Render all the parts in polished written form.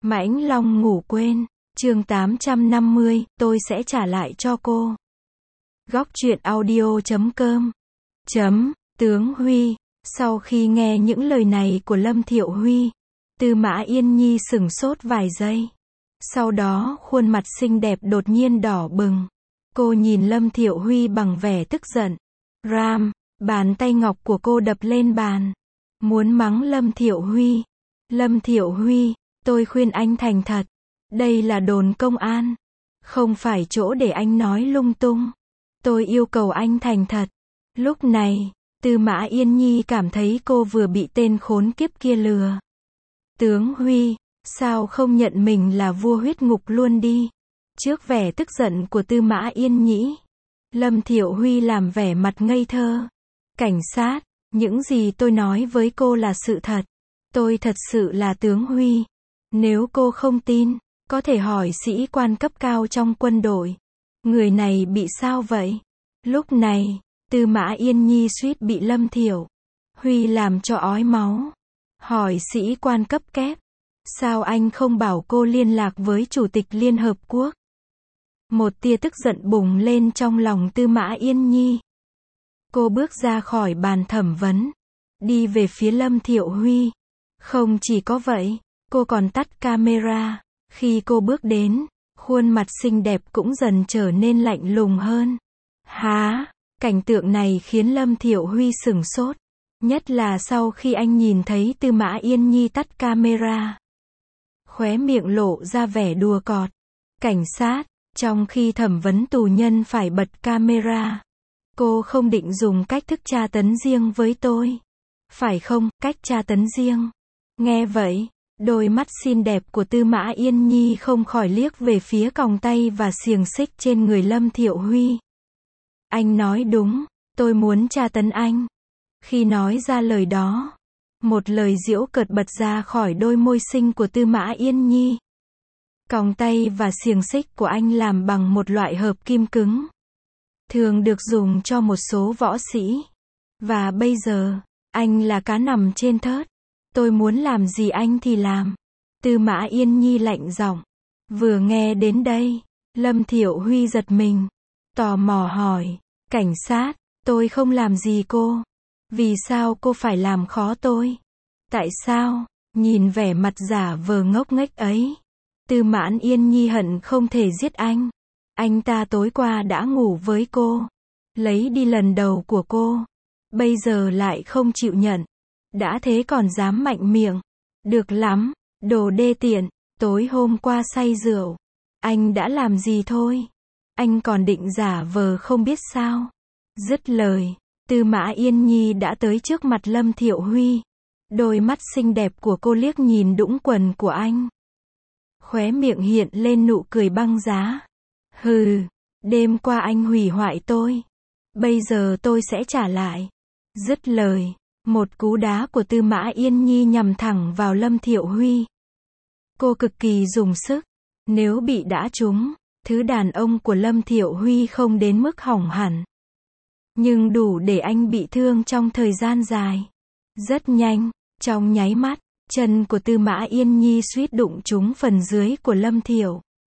Mãnh Long ngủ quên. Chương 850, tôi sẽ trả lại cho cô. Góc truyện audio.com. Tướng Huy. Sau khi nghe những lời này của Lâm Thiệu Huy, Tư Mã Yên Nhi sửng sốt vài giây. Sau đó khuôn mặt xinh đẹp đột nhiên đỏ bừng. Cô nhìn Lâm Thiệu Huy bằng vẻ tức giận. Ram, bàn tay ngọc của cô đập lên bàn. Muốn mắng Lâm Thiệu Huy. Lâm Thiệu Huy, tôi khuyên anh thành thật. Đây là đồn công an. Không phải chỗ để anh nói lung tung. Tôi yêu cầu anh thành thật. Lúc này, Tư Mã Yên Nhi cảm thấy cô vừa bị tên khốn kiếp kia lừa. Tướng Huy, sao không nhận mình là vua huyết ngục luôn đi? Trước vẻ tức giận của Tư Mã Yên Nhĩ, Lâm Thiệu Huy làm vẻ mặt ngây thơ. Cảnh sát, những gì tôi nói với cô là sự thật. Tôi thật sự là tướng Huy. Nếu cô không tin, có thể hỏi sĩ quan cấp cao trong quân đội. Người này bị sao vậy? Lúc này, Tư Mã Yên Nhi suýt bị Lâm Thiệu Huy làm cho ói máu. Hỏi sĩ quan cấp kép, sao anh không bảo cô liên lạc với Chủ tịch Liên Hợp Quốc? Một tia tức giận bùng lên trong lòng Tư Mã Yên Nhi. Cô bước ra khỏi bàn thẩm vấn, đi về phía Lâm Thiệu Huy. Không chỉ có vậy, cô còn tắt camera. Khi cô bước đến, khuôn mặt xinh đẹp cũng dần trở nên lạnh lùng hơn. Há, cảnh tượng này khiến Lâm Thiệu Huy sửng sốt. Nhất là sau khi anh nhìn thấy Tư Mã Yên Nhi tắt camera. Khóe miệng lộ ra vẻ đùa cợt. Cảnh sát, trong khi thẩm vấn tù nhân phải bật camera. Cô không định dùng cách thức tra tấn riêng với tôi. Phải không, cách tra tấn riêng. Nghe vậy, đôi mắt xinh đẹp của Tư Mã Yên Nhi không khỏi liếc về phía còng tay và xiềng xích trên người Lâm Thiệu Huy. Anh nói đúng, tôi muốn tra tấn anh. Khi nói ra lời đó, một lời giễu cợt bật ra khỏi đôi môi xinh của Tư Mã Yên Nhi. Còng tay và xiềng xích của anh làm bằng một loại hợp kim cứng, thường được dùng cho một số võ sĩ. Và bây giờ, anh là cá nằm trên thớt. Tôi muốn làm gì anh thì làm. Tư Mã Yên Nhi lạnh giọng. Vừa nghe đến đây, Lâm Thiệu Huy giật mình. Tò mò hỏi, cảnh sát, tôi không làm gì cô. Vì sao cô phải làm khó tôi? Tại sao? Nhìn vẻ mặt giả vờ ngốc nghếch ấy, Tư Mã Yên Nhi hận không thể giết anh. Anh ta tối qua đã ngủ với cô, lấy đi lần đầu của cô, bây giờ lại không chịu nhận. Đã thế còn dám mạnh miệng. Được lắm, đồ đê tiện, tối hôm qua say rượu. Anh đã làm gì thôi? Anh còn định giả vờ không biết sao? Dứt lời, Tư Mã Yên Nhi đã tới trước mặt Lâm Thiệu Huy. Đôi mắt xinh đẹp của cô liếc nhìn đũng quần của anh. Khóe miệng hiện lên nụ cười băng giá. Hừ, đêm qua anh hủy hoại tôi. Bây giờ tôi sẽ trả lại. Dứt lời, một cú đá của Tư Mã Yên Nhi nhằm thẳng vào Lâm Thiệu Huy. Cô cực kỳ dùng sức. Nếu bị đá trúng, thứ đàn ông của Lâm Thiệu Huy không đến mức hỏng hẳn, nhưng đủ để anh bị thương trong thời gian dài. Rất nhanh, trong nháy mắt, chân của Tư Mã Yên Nhi suýt đụng trúng phần dưới của Lâm Thiệu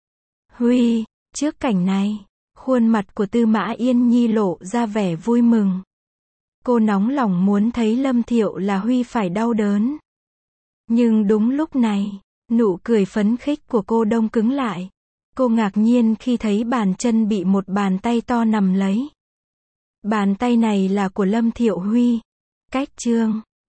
Huy. Trước cảnh này, khuôn mặt của Tư Mã Yên Nhi lộ ra vẻ vui mừng. Cô nóng lòng muốn thấy Lâm Thiệu là Huy phải đau đớn. Nhưng đúng lúc này, nụ cười phấn khích của cô đông cứng lại. Cô ngạc nhiên khi thấy bàn chân bị một bàn tay to nắm lấy. Bàn tay này là của Lâm Thiệu Huy. Cách chương